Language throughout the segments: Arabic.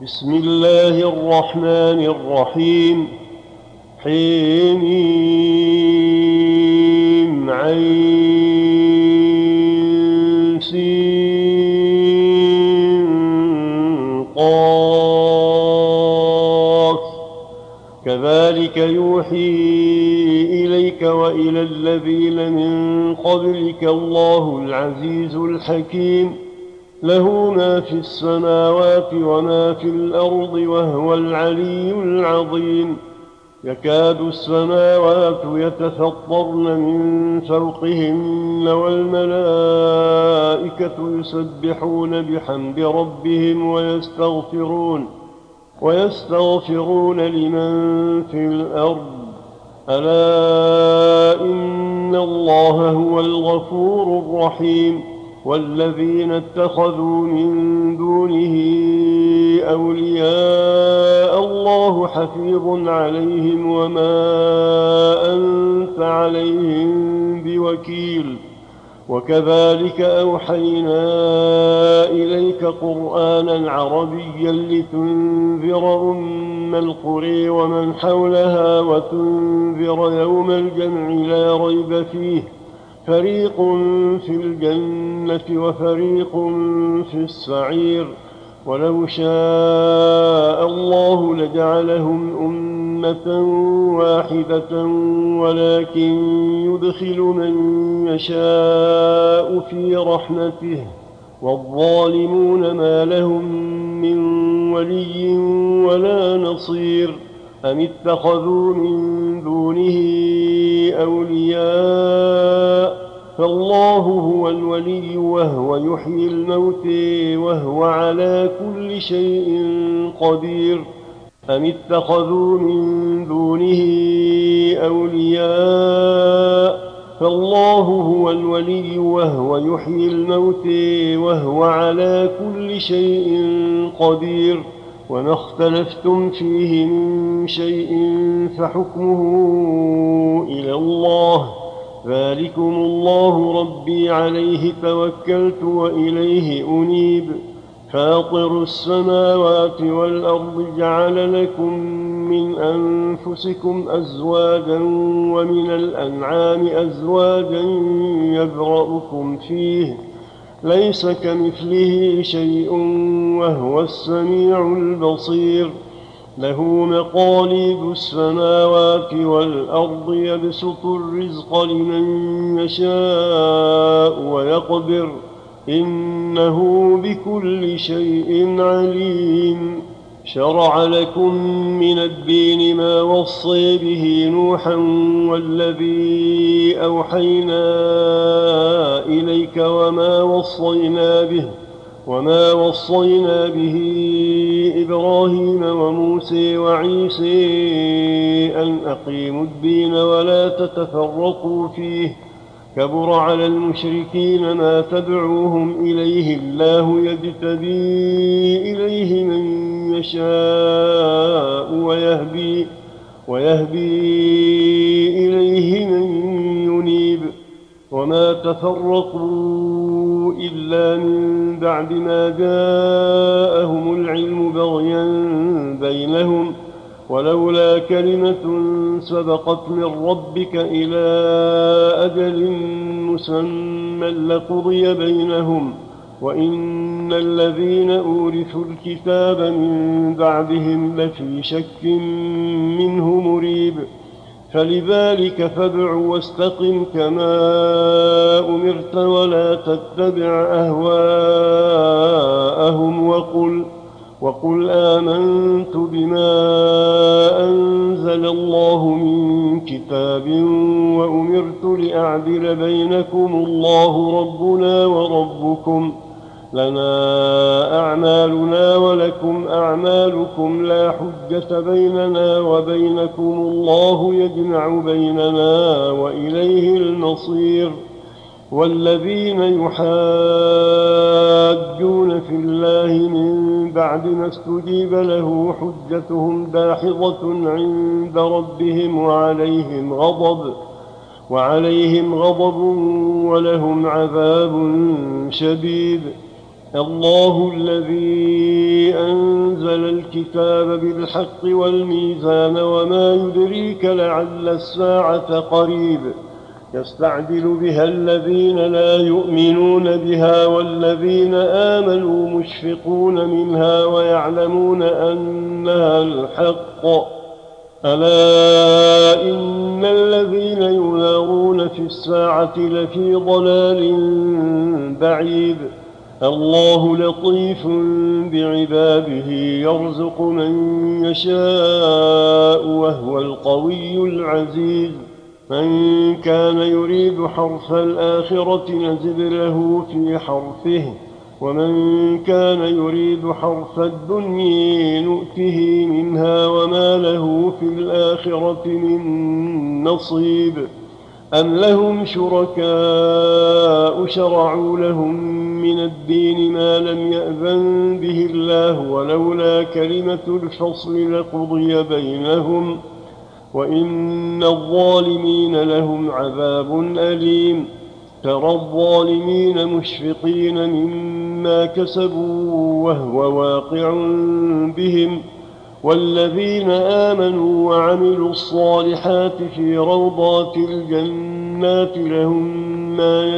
بسم الله الرحمن الرحيم. حم عين سين قاف كذلك يوحي إليك وإلى الذين من قبلك الله العزيز الحكيم. له ما في السماوات وما في الأرض وهو العلي العظيم. يكاد السماوات يتفطرن من فوقهن والملائكة يسبحون بحمد ربهم ويستغفرون لمن في الأرض. ألا إن الله هو الغفور الرحيم. والذين اتخذوا من دونه أولياء الله حفيظ عليهم وما أنت عليهم بوكيل. وكذلك أوحينا إليك قرآنا عربيا لتنذر أم القرى ومن حولها وتنذر يوم الجمع لا ريب فيه، فريق في الجنة وفريق في السعير. ولو شاء الله لجعلهم أمة واحدة ولكن يدخل من يشاء في رحمته، والظالمون ما لهم من ولي ولا نصير. أم اتخذوا من دونه أولياء فالله هو الولي وهو يحيي الموت وهو على كل شيء قدير. أم اتخذوا من دونه أولياء فالله هو الولي وهو يحيي الموت وهو على كل شيء قدير. وما اختلفتم فيه من شيء فحكمه إلى الله. ذلكم الله ربي عليه توكلت وإليه أنيب. فاطر السماوات والأرض جعل لكم من أنفسكم أزواجا ومن الأنعام أزواجا يذرأكم فيه، ليس كمثله شيء وهو السميع البصير. له مقاليد السماوات والأرض يبسط الرزق لمن يشاء ويقدر، إنه بكل شيء عليم. شرع لكم من الدين ما وصي به نوحا والذي أوحينا إليك وما وصينا به إبراهيم وموسى وعيسى أن أقيموا الدين ولا تتفرقوا فيه، كبر على المشركين ما تدعوهم إليه، الله يجتبي إليه من يشاء ويهدي إليه من ينيب. وما تفرقوا إلا من بعد ما جاءهم العلم بغيا بينهم، ولولا كلمة سبقت من ربك إلى أجل مسمى لقضي بينهم، وإن الذين أورثوا الكتاب من بعدهم لفي شك منه مريب. فلذلك فادع واستقم كما أمرت ولا تتبع أهواءهم وقل آمنت بما أنزل الله من كتاب وأمرت لأعدل بينكم الله ربنا وربكم، لنا أعمالنا ولكم أعمالكم، لا حجة بيننا وبينكم، الله يجمع بيننا وإليه المصير. والذين يحاجون في الله من بعد ما استجيب له حجتهم داحضة عند ربهم وعليهم غضب ولهم عذاب شديد. الله الذي أنزل الكتاب بالحق والميزان وما يدريك لعل الساعة قريب يستعجل بها الذين لا يؤمنون بها والذين آمنوا مشفقون منها ويعلمون أنها الحق ألا إن الذين يمارون في الساعة لفي ضلال بعيد الله لطيف بعباده يرزق من يشاء وهو القوي العزيز من كان يريد حرث الآخرة نزد له في حرثه ومن كان يريد حرث الدنيا نؤته منها وما له في الآخرة من نصيب أم لهم شركاء شرعوا لهم من الدين ما لم يأذن به الله ولولا كلمة الفصل لقضي بينهم وإن الظالمين لهم عذاب أليم ترى الظالمين مشفقين مما كسبوا وهو واقع بهم والذين آمنوا وعملوا الصالحات في روضات الجنات لهم ما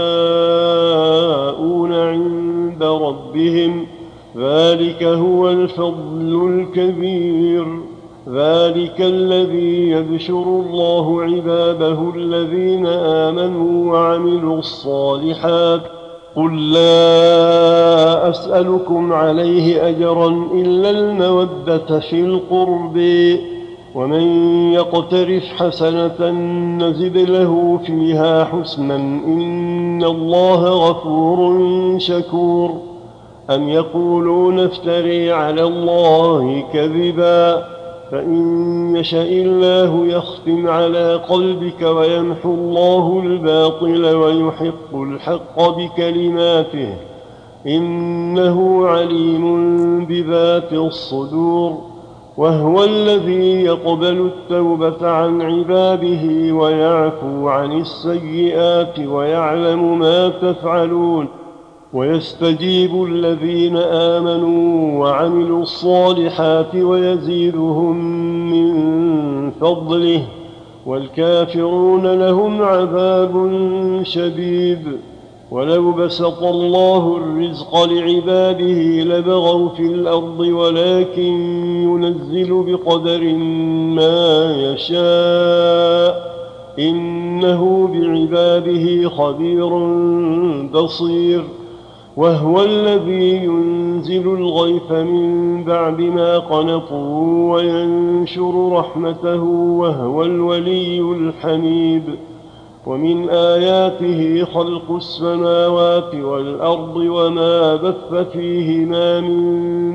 يشاءون عند ربهم ذلك هو الفضل الكبير ذلك الذي يبشر الله عباده الذين آمنوا وعملوا الصالحات قل لا أسألكم عليه أجرا إلا المودة في القرب ومن يقترف حسنة نزد له فيها حسنا إن الله غفور شكور أم يقولون افتري على الله كذبا فإن يشأ الله يختم على قلبك ويمحو الله الباطل ويحق الحق بكلماته إنه عليم بذات الصدور وهو الذي يقبل التوبة عن عباده ويعفو عن السيئات ويعلم ما تفعلون ويستجيب الذين آمنوا وعملوا الصالحات ويزيدهم من فضله والكافرون لهم عذاب شديد ولو بسط الله الرزق لعباده لبغوا في الأرض ولكن ينزل بقدر ما يشاء إنه بعباده خبير بصير وهو الذي ينزل الغيث من بعد ما قنطوا وينشر رحمته وهو الولي الحميد ومن آياته خلق السماوات والأرض وما بث فيهما من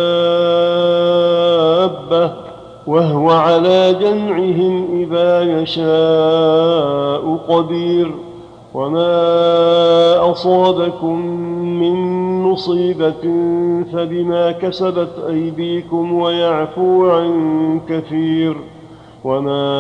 دابة وهو على جمعهم إذا يشاء قدير وما أصابكم من مصيبة فبما كسبت أيديكم ويعفو عن كثير وما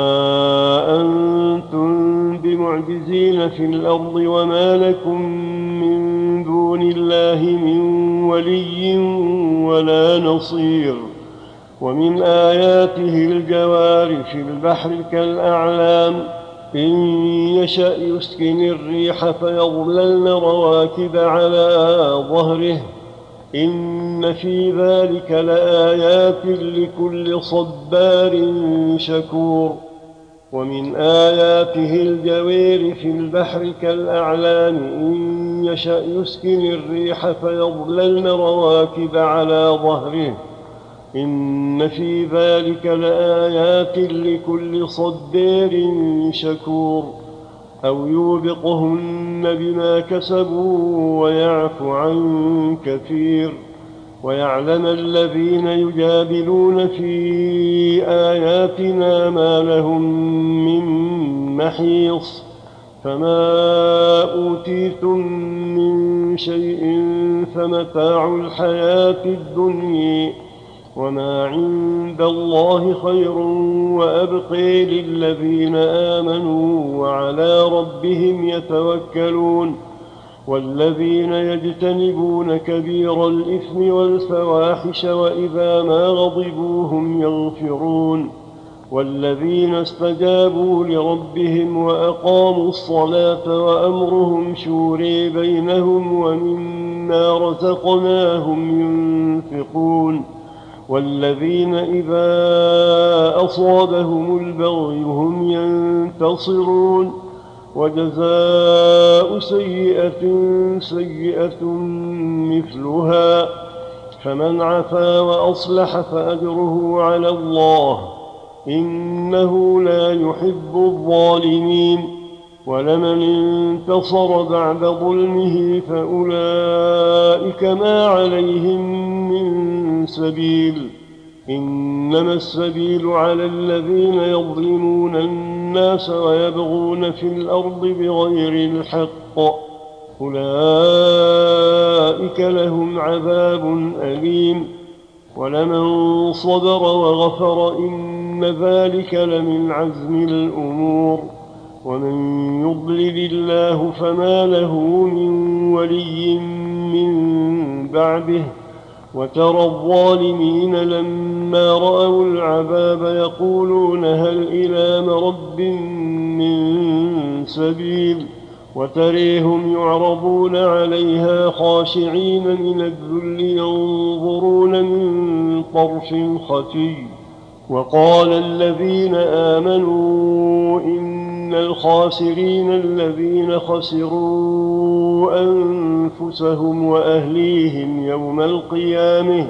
أنتم بمعجزين في الأرض وما لكم من دون الله من ولي ولا نصير ومن آياته الجوار في البحر كالأعلام إن يشأ يسكن الريح فيظللن رواكد على ظهره إن في ذلك لآيات لكل صبار شكور ومن آياته الجوير في البحر كالأعلام إن يشأ يسكن الريح فيظللن رواكد على ظهره إن في ذلك لآيات لكل صبار شكور أو يوبقهن بما كسبوا ويعفو عن كثير ويعلم الذين يجادلون في آياتنا ما لهم من محيص فما أوتيتم من شيء فمتاع الحياة الدنيا وما عند الله خير وأبقي للذين آمنوا وعلى ربهم يتوكلون والذين يجتنبون كبير الإثم والفواحش وإذا ما غضبوا هم يغفرون والذين استجابوا لربهم وأقاموا الصلاة وأمرهم شورى بينهم ومما رزقناهم ينفقون والذين إذا أصابهم البغي هم ينتصرون وجزاء سيئة سيئة مثلها فمن عفا وأصلح فأجره على الله إنه لا يحب الظالمين ولمن انتصر بعد ظلمه فأولئك ما عليهم من سبيل إنما السبيل على الذين يظلمون الناس ويبغون في الأرض بغير الحق أولئك لهم عذاب أليم ولمن صبر وغفر إن ذلك لمن عزم الأمور ومن يضلل الله فما له من ولي من بعده وترى الظالمين لما رأوا العذاب يقولون هل إلى مرد من سبيل وتريهم يعرضون عليها خاشعين من الذل ينظرون من طرف خفي وقال الذين آمنوا إن الخاسرين الذين خسروا أنفسهم وأهليهم يوم القيامة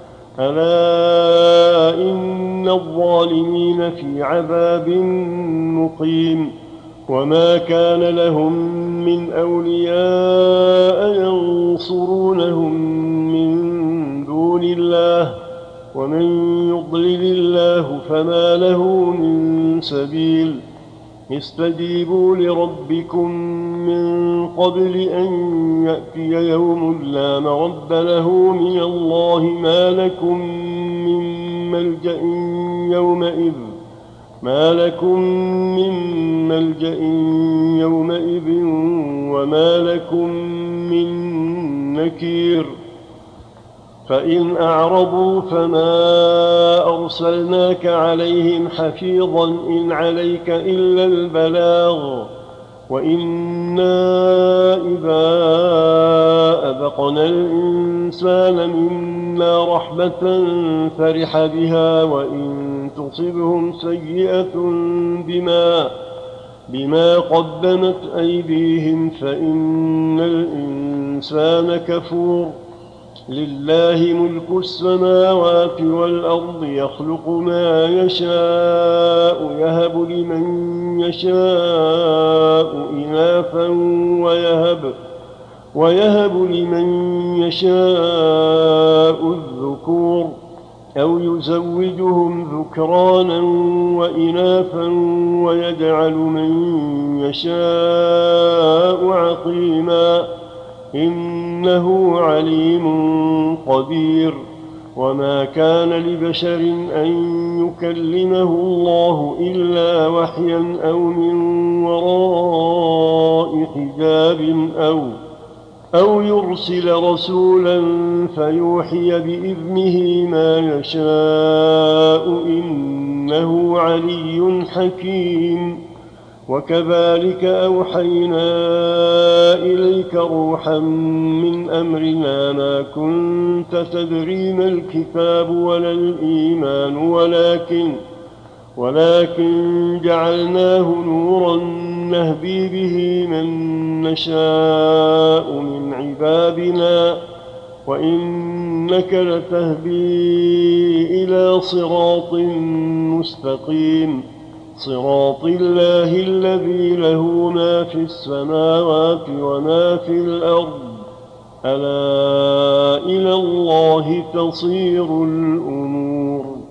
ألا إن الظالمين في عذاب مقيم وما كان لهم من أولياء ينصرونهم من دون الله ومن يضلل الله فما له من سبيل استجيبوا لربكم من قبل أن يأتي يوم لا مرد له من الله ما لكم من ملجأ يومئذ وما لكم من نكير فإن أعرضوا فما أرسلناك عليهم حفيظا إن عليك إلا البلاغ وإنا إذا أذقنا الإنسان منا رحمة فرح بها وإن تصبهم سيئة بما قدمت أيديهم فإن الإنسان كفور لله ملك السماوات والأرض يخلق ما يشاء يهب لمن يشاء إناثا ويهب لمن يشاء الذكور أو يزوجهم ذكرانا وإناثا ويجعل من يشاء عقيما إنه عليم قدير وما كان لبشر أن يكلمه الله إلا وحيا أو من وراء حجاب أو يرسل رسولا فيوحي بإذنه ما يشاء إنه علي حكيم وكذلك أوحينا إليك روحا من أمرنا ما كنت تدري ما الكتاب ولا الإيمان ولكن جعلناه نورا نهدي به من نشاء من عبادنا وإنك لتهدي إلى صراط مستقيم صراط الله الذي له ما في السماوات وما في الأرض ألا إلى الله تصير الأمور